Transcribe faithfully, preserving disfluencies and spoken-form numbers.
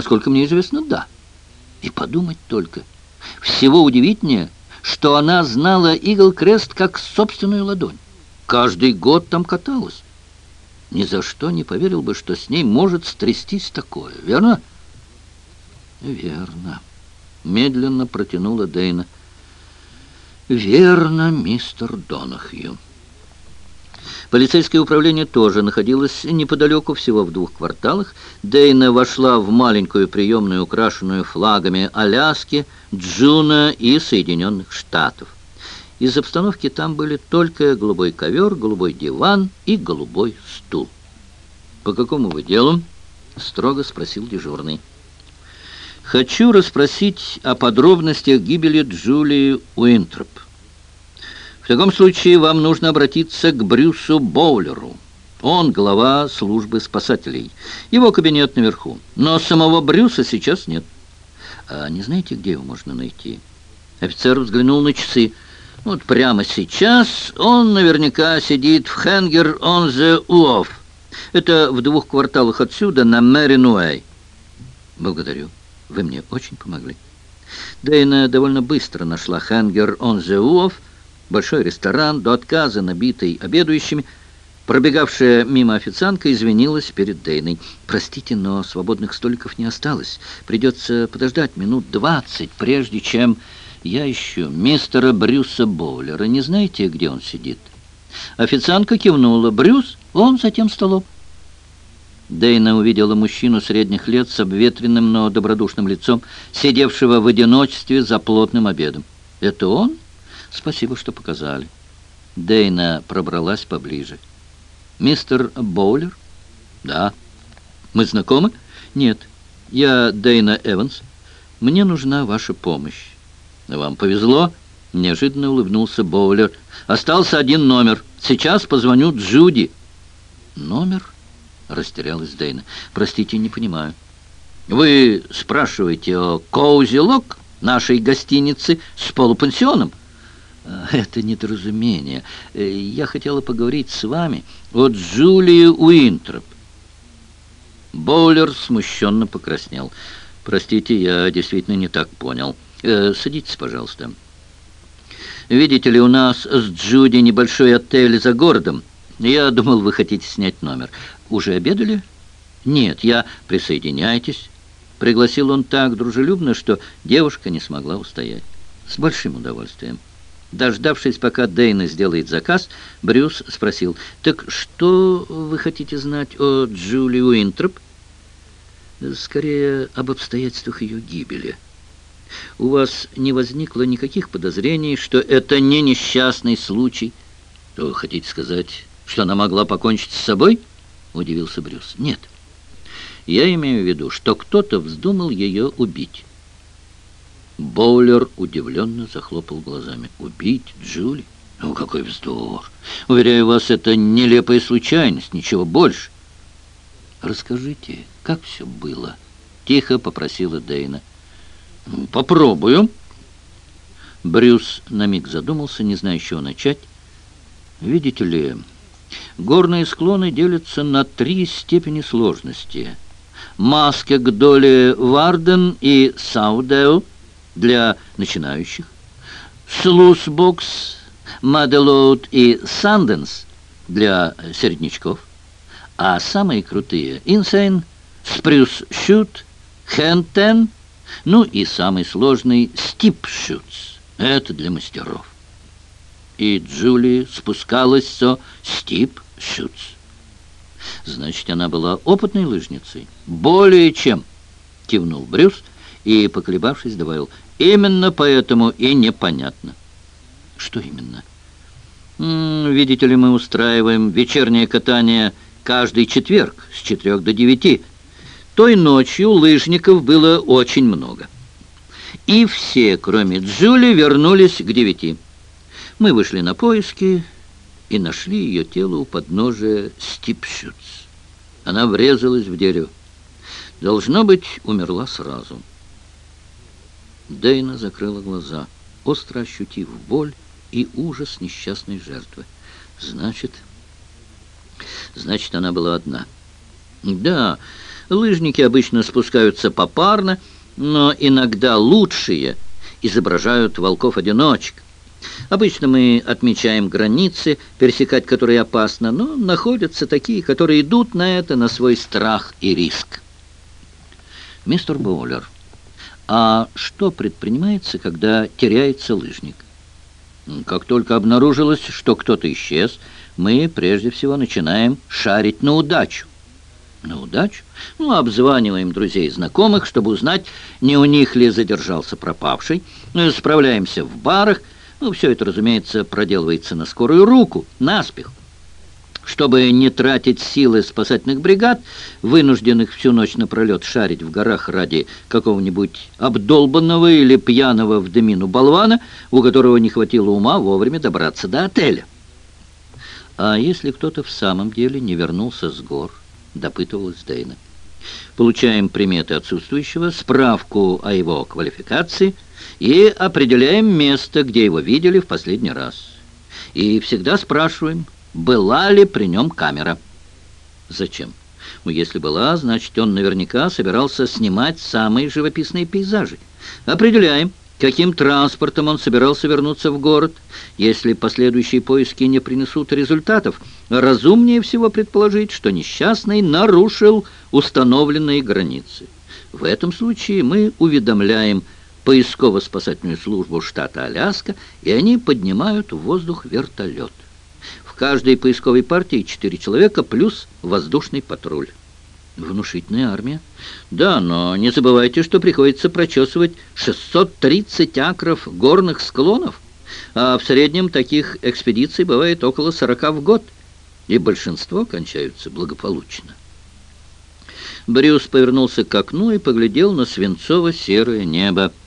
Насколько мне известно, да. И подумать только. Всего удивительнее, что она знала Игл-Крест как собственную ладонь. Каждый год там каталась. Ни за что не поверил бы, что с ней может стрястись такое, верно? Верно. Медленно протянула Дейна. Верно, мистер Донахью. Полицейское управление тоже находилось неподалеку, всего в двух кварталах. Дейна вошла в маленькую приемную, украшенную флагами Аляски, Джуна и Соединенных Штатов. Из обстановки там были только голубой ковер, голубой диван и голубой стул. «По какому вы делу?» — строго спросил дежурный. «Хочу расспросить о подробностях гибели Джулии Уинтроп. В таком случае вам нужно обратиться к Брюсу Боулеру. Он глава службы спасателей. Его кабинет наверху. Но самого Брюса сейчас нет. А не знаете, где его можно найти?» Офицер взглянул на часы. «Вот прямо сейчас он наверняка сидит в Хенгер он зе Уоф. Это в двух кварталах отсюда, на Мэрин-Уэй». «Благодарю. Вы мне очень помогли». Дейна довольно быстро нашла Хенгер он зе Уоф, большой ресторан, до отказа набитый обедающими. Пробегавшая мимо официантка извинилась перед Дейной. «Простите, но свободных столиков не осталось. Придется подождать минут двадцать, прежде чем я ищу мистера Брюса Боулера. Не знаете, где он сидит?» Официантка кивнула. «Брюс, он за тем столом». Дейна увидела мужчину средних лет с обветренным, но добродушным лицом, сидевшего в одиночестве за плотным обедом. «Это он? Спасибо, что показали». Дейна пробралась поближе. «Мистер Боулер?» «Да». «Мы знакомы?» «Нет. Я Дейна Эванс. Мне нужна ваша помощь». «Вам повезло», — неожиданно улыбнулся Боулер. «Остался один номер. Сейчас позвоню Джуди». «Номер?» — растерялась Дейна. «Простите, не понимаю». «Вы спрашиваете о Коузи Лок, нашей гостинице с полупансионом?» «Это недоразумение. Я хотела поговорить с вами о Джулии Уинтроп». Боулер смущенно покраснел. «Простите, я действительно не так понял. Э, садитесь, пожалуйста. Видите ли, у нас с Джуди небольшой отель за городом. Я думал, вы хотите снять номер. Уже обедали?» «Нет, я... Присоединяйтесь». Пригласил он так дружелюбно, что девушка не смогла устоять. «С большим удовольствием». Дождавшись, пока Дейна сделает заказ, Брюс спросил: «Так что вы хотите знать о Джулии Уинтроп?» «Скорее, об обстоятельствах ее гибели. У вас не возникло никаких подозрений, что это не несчастный случай?» «Вы хотите сказать, что она могла покончить с собой?» — удивился Брюс. «Нет. Я имею в виду, что кто-то вздумал ее убить». Боулер удивленно захлопал глазами. «Убить Джули? Ну, какой вздор! Уверяю вас, это нелепая случайность, ничего больше». «Расскажите, как все было?» — тихо попросила Дейна. «Попробую». Брюс на миг задумался, не зная, с чего начать. «Видите ли, горные склоны делятся на три степени сложности. Маскек-Долли Варден и Саудеу для начинающих, Слусбокс, Маделоуд и Санденс для середнячков, а самые крутые — Инсейн, Спрюс-Шют, Хентен, ну и самый сложный — Стип-Шютс. Это для мастеров». И Джули спускалась со Стип-Шютс. «Значит, она была опытной лыжницей?» «Более чем», — кивнул Брюс и, поколебавшись, добавил: «Именно поэтому и непонятно». «Что именно?» М -м, «Видите ли, мы устраиваем вечернее катание каждый четверг с четырех до девяти. Той ночью лыжников было очень много. И все, кроме Джули, вернулись к девяти. Мы вышли на поиски и нашли ее тело у подножия Стип-Шютс. Она врезалась в дерево. Должно быть, умерла сразу». Дейна закрыла глаза, остро ощутив боль и ужас несчастной жертвы. «Значит, значит, она была одна». «Да, Лыжники обычно спускаются попарно, но иногда лучшие изображают волков-одиночек. Обычно мы отмечаем границы, пересекать которые опасно, но находятся такие, которые идут на это на свой страх и риск. Мистер Боулер, а что предпринимается, когда теряется лыжник? Как только обнаружилось, что кто-то исчез, мы прежде всего начинаем шарить на удачу. На удачу? Ну, обзваниваем друзей и знакомых, чтобы узнать, не у них ли задержался пропавший. Справляемся в барах. Ну, все это, разумеется, проделывается на скорую руку, наспех. Чтобы не тратить силы спасательных бригад, вынужденных всю ночь напролет шарить в горах ради какого-нибудь обдолбанного или пьяного в дымину болвана, у которого не хватило ума вовремя добраться до отеля. А если кто-то в самом деле не вернулся с гор, допытывалась Дейна. Получаем приметы отсутствующего, справку о его квалификации и определяем место, где его видели в последний раз. И всегда спрашиваем, была ли при нем камера. Зачем? Ну, если была, значит, он наверняка собирался снимать самые живописные пейзажи. Определяем, каким транспортом он собирался вернуться в город. Если последующие поиски не принесут результатов, разумнее всего предположить, что несчастный нарушил установленные границы. В этом случае мы уведомляем поисково-спасательную службу штата Аляска, и они поднимают в воздух вертолет. В каждой поисковой партии четыре человека плюс воздушный патруль. Внушительная армия. Да, но не забывайте, что приходится прочесывать шестьсот тридцать акров горных склонов, а в среднем таких экспедиций бывает около сорока в год, и большинство кончаются благополучно. Брюс повернулся к окну и поглядел на свинцово-серое небо.